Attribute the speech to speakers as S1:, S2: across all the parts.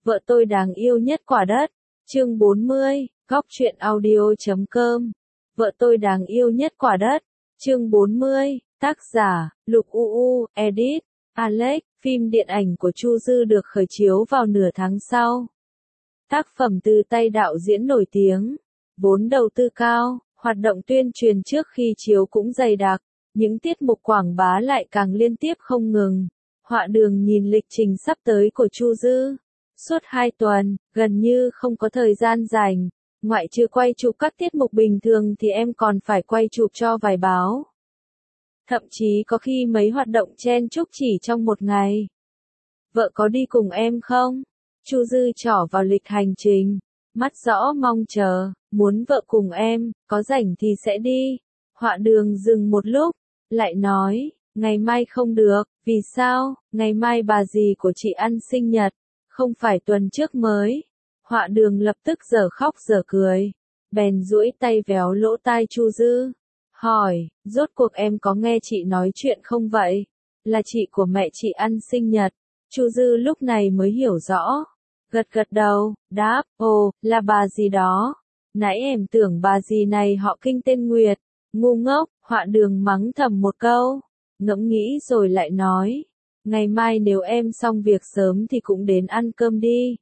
S1: Vợ tôi đáng yêu nhất quả đất. Chương 40, Góc truyện audio.com. Vợ tôi đáng yêu nhất quả đất. Chương 40, tác giả, Lục UU, edit, Alex. Phim điện ảnh của Chu Dư được khởi chiếu vào nửa tháng sau. Tác phẩm từ tay đạo diễn nổi tiếng. Vốn đầu tư cao, hoạt động tuyên truyền trước khi chiếu cũng dày đặc. Những tiết mục quảng bá lại càng liên tiếp không ngừng. Họa Đường nhìn lịch trình sắp tới của Chu Dư. Suốt 2 tuần, gần như không có thời gian rảnh. Ngoại trừ quay chụp các tiết mục bình thường thì em còn phải quay chụp cho vài báo. Thậm chí có khi mấy hoạt động chen chúc chỉ trong một ngày. Vợ có đi cùng em không? Chu Dư trỏ vào lịch hành trình. Mắt rõ mong chờ, muốn vợ cùng em, có rảnh thì sẽ đi. Họa Đường dừng một lúc, lại nói, ngày mai không được, vì sao? Ngày mai bà dì của chị ăn sinh nhật, không phải tuần trước mới. Họa Đường lập tức dở khóc dở cười, bèn duỗi tay véo lỗ tai Chu Dư, hỏi, rốt cuộc em có nghe chị nói chuyện không vậy? Là chị của mẹ chị ăn sinh nhật. Chu Dư lúc này mới hiểu rõ, gật gật đầu, đáp, ồ, là bà dì đó. Nãy em tưởng bà dì này họ Kinh tên Nguyệt. Ngu ngốc. Họa Đường mắng thầm một câu, ngẫm nghĩ rồi lại nói, ngày mai nếu em xong việc sớm thì cũng đến ăn cơm đi.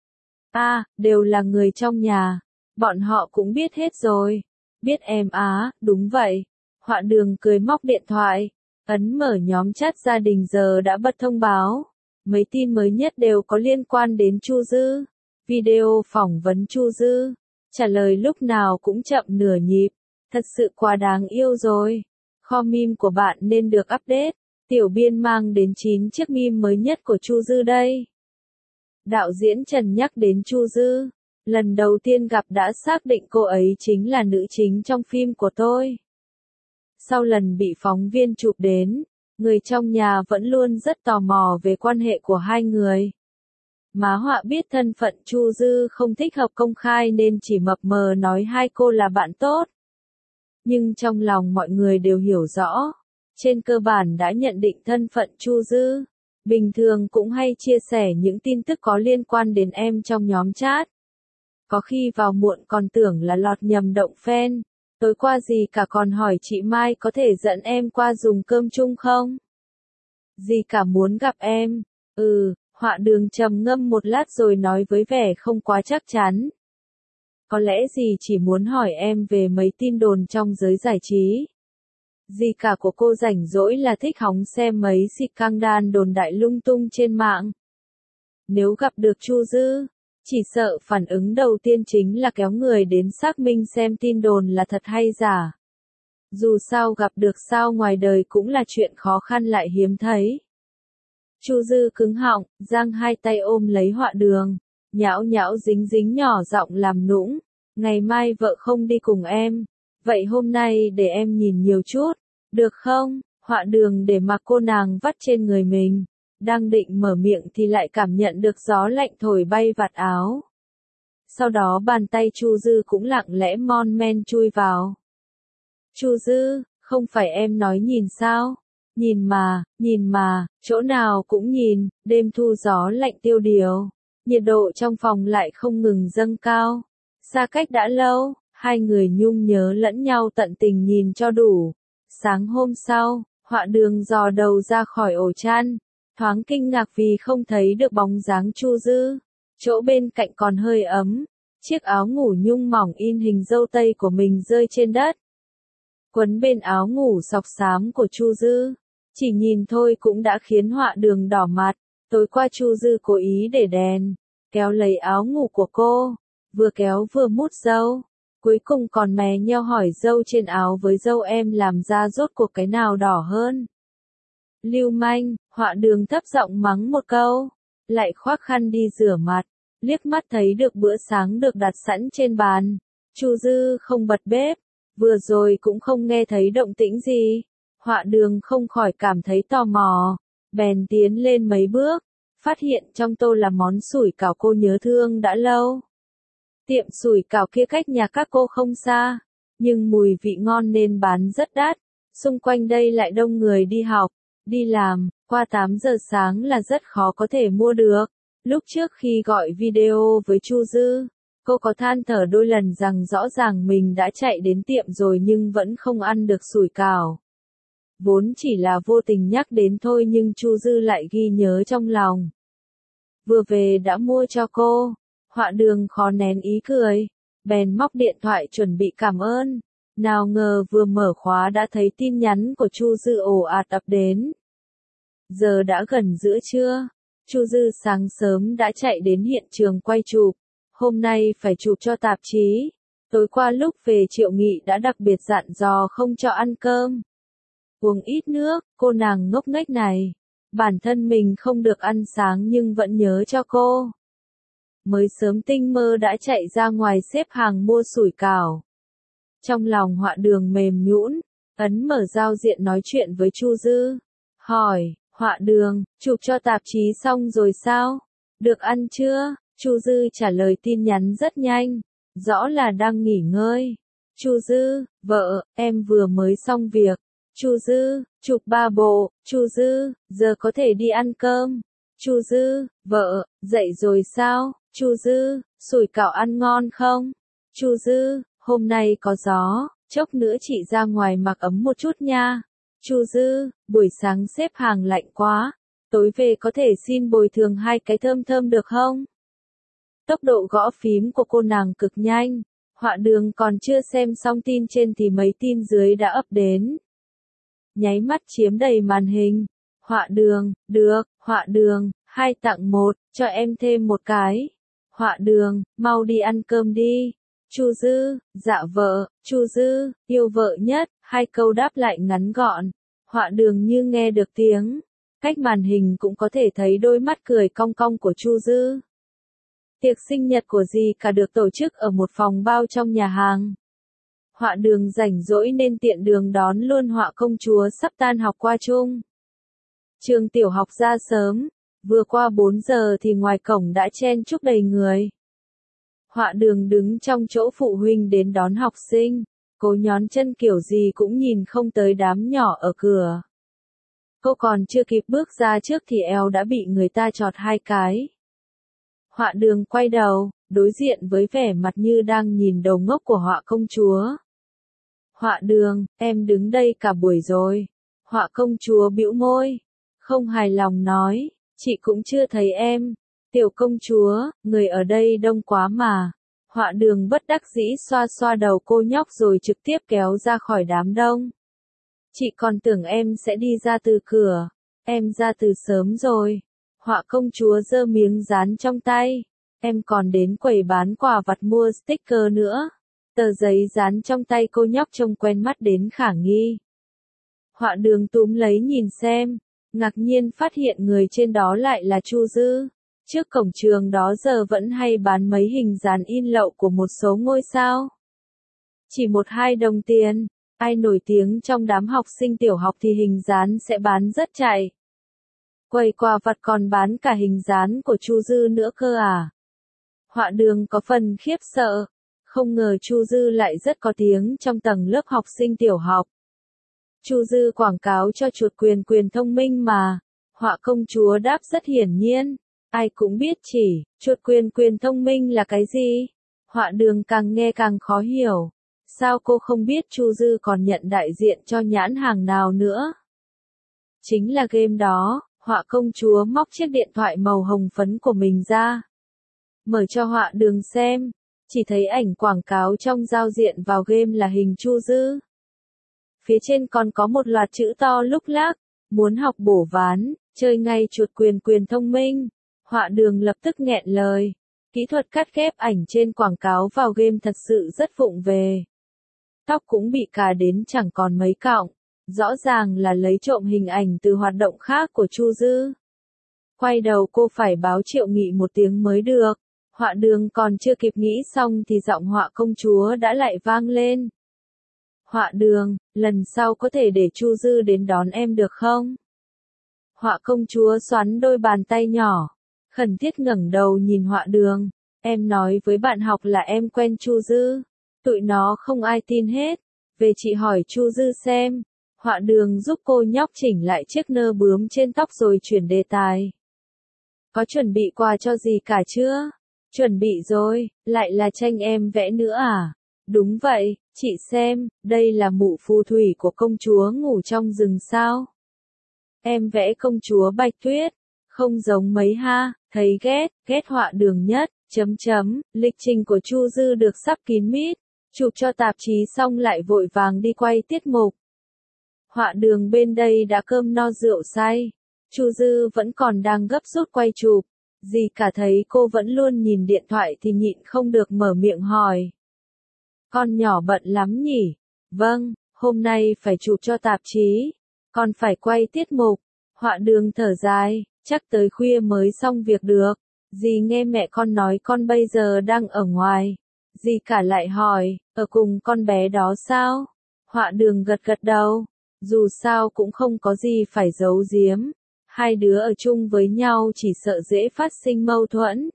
S1: Đều là người trong nhà, bọn họ cũng biết hết rồi. Biết em á, đúng vậy. Họa Đường cười móc điện thoại, ấn mở nhóm chat gia đình giờ đã bật thông báo. Mấy tin mới nhất đều có liên quan đến Chu Dư. Video phỏng vấn Chu Dư, trả lời lúc nào cũng chậm nửa nhịp. Thật sự quá đáng yêu rồi. Kho meme của bạn nên được update. Tiểu Biên mang đến 9 chiếc meme mới nhất của Chu Dư đây. Đạo diễn Trần nhắc đến Chu Dư. Lần đầu tiên gặp đã xác định cô ấy chính là nữ chính trong phim của tôi. Sau lần bị phóng viên chụp đến, người trong nhà vẫn luôn rất tò mò về quan hệ của hai người. Má Họa biết thân phận Chu Dư không thích hợp công khai nên chỉ mập mờ nói hai cô là bạn tốt. Nhưng trong lòng mọi người đều hiểu rõ, trên cơ bản đã nhận định thân phận Chu Dư. Bình thường cũng hay chia sẻ những tin tức có liên quan đến em trong nhóm chat. Có khi vào muộn còn tưởng là lọt nhầm động fan. Tối qua dì cả còn hỏi chị Mai có thể dẫn em qua dùng cơm chung không? Dì cả muốn gặp em. Họa Đường trầm ngâm một lát rồi nói với vẻ không quá chắc chắn. Có lẽ dì chỉ muốn hỏi em về mấy tin đồn trong giới giải trí. Dì cả của cô rảnh rỗi là thích hóng xem mấy scandal đồn đại lung tung trên mạng. Nếu gặp được Chu Dư, chỉ sợ phản ứng đầu tiên chính là kéo người đến xác minh xem tin đồn là thật hay giả. Dù sao gặp được sao ngoài đời cũng là chuyện khó khăn lại hiếm thấy. Chu Dư cứng họng, giang hai tay ôm lấy Họa Đường, nhão nhão dính dính nhỏ giọng làm nũng. Ngày mai vợ không đi cùng em, vậy hôm nay để em nhìn nhiều chút, được không? Họa Đường để mặc cô nàng vắt trên người mình, đang định mở miệng thì lại cảm nhận được gió lạnh thổi bay vạt áo. Sau đó bàn tay Chu Dư cũng lặng lẽ mon men chui vào. Chu Dư, không phải em nói nhìn sao? Nhìn mà, chỗ nào cũng nhìn. Đêm thu gió lạnh tiêu điều, nhiệt độ trong phòng lại không ngừng dâng cao. Xa cách đã lâu, hai người nhung nhớ lẫn nhau tận tình nhìn cho đủ. Sáng hôm sau, Họa Đường dò đầu ra khỏi ổ chăn, thoáng kinh ngạc vì không thấy được bóng dáng Chu Dư. Chỗ bên cạnh còn hơi ấm, chiếc áo ngủ nhung mỏng in hình dâu tây của mình rơi trên đất. Quấn bên áo ngủ sọc xám của Chu Dư, chỉ nhìn thôi cũng đã khiến Họa Đường đỏ mặt. Tối qua Chu Dư cố ý để đèn, kéo lấy áo ngủ của cô, vừa kéo vừa mút râu, cuối cùng còn mè nheo hỏi râu trên áo với râu em làm ra rốt cuộc cái nào đỏ hơn. Lưu manh. Họa Đường thấp giọng mắng một câu, lại khoác khăn đi rửa mặt, liếc mắt thấy được bữa sáng được đặt sẵn trên bàn. Chu Dư không bật bếp, vừa rồi cũng không nghe thấy động tĩnh gì. Họa Đường không khỏi cảm thấy tò mò, bèn tiến lên mấy bước, phát hiện trong tô là món sủi cảo cô nhớ thương đã lâu. Tiệm sủi cảo kia cách nhà các cô không xa, nhưng mùi vị ngon nên bán rất đắt. Xung quanh đây lại đông người đi học, đi làm, qua 8 giờ sáng là rất khó có thể mua được. Lúc trước khi gọi video với Chu Dư, cô có than thở đôi lần rằng rõ ràng mình đã chạy đến tiệm rồi nhưng vẫn không ăn được sủi cảo. Vốn chỉ là vô tình nhắc đến thôi nhưng Chu Dư lại ghi nhớ trong lòng. Vừa về đã mua cho cô, Họa Đường khó nén ý cười, bèn móc điện thoại chuẩn bị cảm ơn. Nào ngờ vừa mở khóa đã thấy tin nhắn của Chu Dư ồ ạt ập đến. Giờ đã gần giữa trưa, Chu Dư sáng sớm đã chạy đến hiện trường quay chụp. Hôm nay phải chụp cho tạp chí. Tối qua lúc về Triệu Nghị đã đặc biệt dặn dò không cho ăn cơm. Uống ít nước, cô nàng ngốc nghếch này. Bản thân mình không được ăn sáng nhưng vẫn nhớ cho cô. Mới sớm tinh mơ đã chạy ra ngoài xếp hàng mua sủi cảo. Trong lòng Họa Đường mềm nhũn, ấn mở giao diện nói chuyện với Chu Dư. Hỏi, Họa Đường, chụp cho tạp chí xong rồi sao? Được ăn chưa? Chu Dư trả lời tin nhắn rất nhanh, rõ là đang nghỉ ngơi. Chu Dư, vợ, em vừa mới xong việc. Chu Dư, chụp 3 bộ. Chu Dư, giờ có thể đi ăn cơm. Chu Dư, vợ, dậy rồi sao? Chu Dư, sủi cảo ăn ngon không? Chu Dư, hôm nay có gió, chốc nữa chị ra ngoài mặc ấm một chút nha. Chu Dư, buổi sáng xếp hàng lạnh quá, tối về có thể xin bồi thường 2 cái thơm thơm được không? Tốc độ gõ phím của cô nàng cực nhanh, Họa Đường còn chưa xem xong tin trên thì mấy tin dưới đã ập đến. Nháy mắt chiếm đầy màn hình. Họa Đường, được, Họa Đường, 2 tặng 1, cho em thêm 1 cái. Họa Đường, mau đi ăn cơm đi. Chu Dư, dạ vợ. Chu Dư, yêu vợ nhất, 2 câu đáp lại ngắn gọn. Họa Đường như nghe được tiếng. Cách màn hình cũng có thể thấy đôi mắt cười cong cong của Chu Dư. Tiệc sinh nhật của dì cả được tổ chức ở một phòng bao trong nhà hàng. Họa Đường rảnh rỗi nên tiện đường đón luôn Họa công chúa sắp tan học qua chung. Trường tiểu học ra sớm, vừa qua 4 giờ thì ngoài cổng đã chen chúc đầy người. Họa Đường đứng trong chỗ phụ huynh đến đón học sinh, cô nhón chân kiểu gì cũng nhìn không tới đám nhỏ ở cửa. Cô còn chưa kịp bước ra trước thì eo đã bị người ta chọt 2 cái. Họa Đường quay đầu, đối diện với vẻ mặt như đang nhìn đầu ngốc của Họa công chúa. Họa Đường, em đứng đây cả buổi rồi. Họa công chúa bĩu môi, không hài lòng nói, chị cũng chưa thấy em. Tiểu công chúa, người ở đây đông quá mà. Họa Đường bất đắc dĩ xoa xoa đầu cô nhóc rồi trực tiếp kéo ra khỏi đám đông. Chị còn tưởng em sẽ đi ra từ cửa. Em ra từ sớm rồi. Họa công chúa giơ miếng dán trong tay. Em còn đến quầy bán quà vặt mua sticker nữa. Tờ giấy dán trong tay cô nhóc trông quen mắt đến khả nghi. Họa Đường túm lấy nhìn xem, ngạc nhiên phát hiện người trên đó lại là Chu Dư. Trước cổng trường đó giờ vẫn hay bán mấy hình dán in lậu của một số ngôi sao. Chỉ 1-2 đồng tiền, ai nổi tiếng trong đám học sinh tiểu học thì hình dán sẽ bán rất chạy. Quầy quà vặt còn bán cả hình dán của Chu Dư nữa cơ à? Họa Đường có phần khiếp sợ, không ngờ Chu Dư lại rất có tiếng trong tầng lớp học sinh tiểu học. Chu Dư quảng cáo cho chuột quyền thông minh mà. Họa công chúa đáp rất hiển nhiên, ai cũng biết chỉ, chuột quyền thông minh là cái gì? Họa Đường càng nghe càng khó hiểu. Sao cô không biết Chu Dư còn nhận đại diện cho nhãn hàng nào nữa? Chính là game đó. Họa công chúa móc chiếc điện thoại màu hồng phấn của mình ra. Mở cho Họa Đường xem, chỉ thấy ảnh quảng cáo trong giao diện vào game là hình Chu Dư. Phía trên còn có một loạt chữ to lúc lác, muốn học bổ ván, chơi ngay chuột quyền thông minh. Họa Đường lập tức nghẹn lời. Kỹ thuật cắt ghép ảnh trên quảng cáo vào game thật sự rất vụng về. Tóc cũng bị cà đến chẳng còn mấy cọng. Rõ ràng là lấy trộm hình ảnh từ hoạt động khác của Chu Dư. Quay đầu cô phải báo Triệu Nghị một tiếng mới được. Họa Đường còn chưa kịp nghĩ xong thì giọng Họa công chúa đã lại vang lên. Họa Đường, lần sau có thể để Chu Dư đến đón em được không? Họa công chúa xoắn đôi bàn tay nhỏ, khẩn thiết ngẩng đầu nhìn Họa Đường. Em nói với bạn học là em quen Chu Dư. Tụi nó không ai tin hết. Về chị hỏi Chu Dư xem. Họa Đường giúp cô nhóc chỉnh lại chiếc nơ bướm trên tóc rồi chuyển đề tài. Có chuẩn bị quà cho gì cả chưa? Chuẩn bị rồi, lại là tranh em vẽ nữa à? Đúng vậy, chị xem, đây là mụ phù thủy của công chúa ngủ trong rừng sao? Em vẽ công chúa Bạch Tuyết, không giống mấy ha, thấy ghét họa đường nhất, lịch trình của Chu Dư được sắp kín mít, chụp cho tạp chí xong lại vội vàng đi quay tiết mục. Họa đường bên đây đã cơm no rượu say, Chu Dư vẫn còn đang gấp rút quay chụp, dì cả thấy cô vẫn luôn nhìn điện thoại thì nhịn không được mở miệng hỏi. Con nhỏ bận lắm nhỉ? Vâng, hôm nay phải chụp cho tạp chí, còn phải quay tiết mục. Họa đường thở dài, chắc tới khuya mới xong việc được. Dì nghe mẹ con nói con bây giờ đang ở ngoài. Dì cả lại hỏi, ở cùng con bé đó sao? Họa đường gật gật đầu, dù sao cũng không có gì phải giấu giếm. Hai đứa ở chung với nhau chỉ sợ dễ phát sinh mâu thuẫn.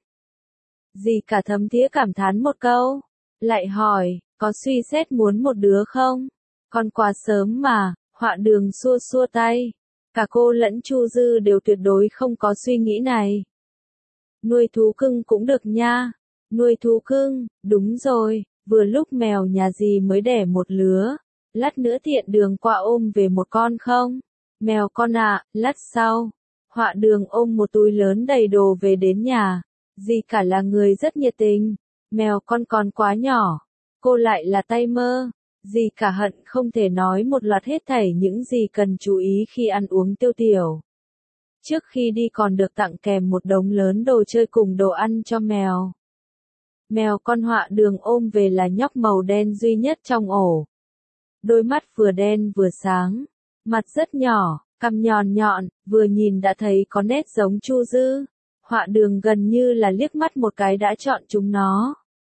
S1: Dì cả thấm thía cảm thán một câu, lại hỏi, có suy xét muốn một đứa không? Con quá sớm mà, họa đường xua xua tay. Cả cô lẫn Chu Dư đều tuyệt đối không có suy nghĩ này. Nuôi thú cưng cũng được nha. Nuôi thú cưng, đúng rồi, vừa lúc mèo nhà dì mới đẻ một lứa. Lát nữa tiện đường qua ôm về một con không? Mèo con ạ, lát sau. Họa đường ôm một túi lớn đầy đồ về đến nhà. Dì cả là người rất nhiệt tình. Mèo con còn quá nhỏ. Cô lại là tay mơ. Dì cả hận không thể nói một loạt hết thảy những gì cần chú ý khi ăn uống tiêu tiểu. Trước khi đi còn được tặng kèm một đống lớn đồ chơi cùng đồ ăn cho mèo. Mèo con họa đường ôm về là nhóc màu đen duy nhất trong ổ. Đôi mắt vừa đen vừa sáng, mặt rất nhỏ, cằm nhọn nhọn, vừa nhìn đã thấy có nét giống Chu Dư. Họa đường gần như là liếc mắt một cái đã chọn chúng nó.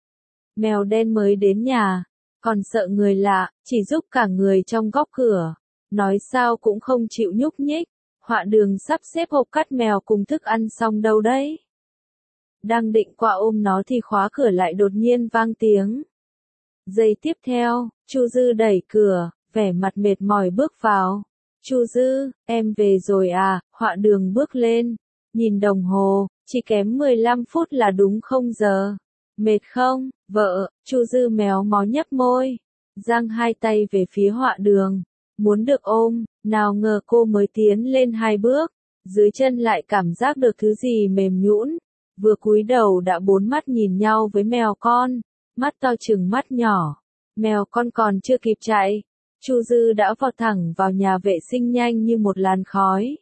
S1: Mèo đen mới đến nhà, còn sợ người lạ, chỉ giúp cả người trong góc cửa. Nói sao cũng không chịu nhúc nhích. Họa đường sắp xếp hộp cắt mèo cùng thức ăn xong đâu đấy. Đang định qua ôm nó thì khóa cửa lại đột nhiên vang tiếng. Giây tiếp theo, Chu Dư đẩy cửa, vẻ mặt mệt mỏi bước vào. Chu Dư, em về rồi à? Họa đường bước lên, nhìn đồng hồ, chỉ kém 15 phút là đúng không giờ. Mệt không, vợ? Chu Dư méo mó nhấp môi, giang hai tay về phía họa đường, muốn được ôm, nào ngờ cô mới tiến lên 2 bước, dưới chân lại cảm giác được thứ gì mềm nhũn, vừa cúi đầu đã 4 mắt nhìn nhau với mèo con, mắt to chừng mắt nhỏ. Mèo con còn chưa kịp chạy, Chu Dư đã vọt thẳng vào nhà vệ sinh nhanh như một làn khói.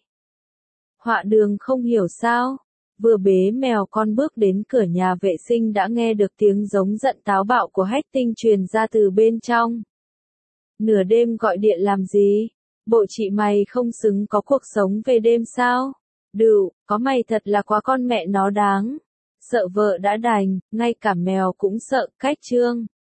S1: Họa đường không hiểu sao, vừa bế mèo con bước đến cửa nhà vệ sinh đã nghe được tiếng giống giận táo bạo của Hách Tinh truyền ra từ bên trong. Nửa đêm gọi điện làm gì? Bộ chị mày không xứng có cuộc sống về đêm sao? Đựu, có mày thật là quá con mẹ nó đáng. Sợ vợ đã đành, ngay cả mèo cũng sợ, cách chương.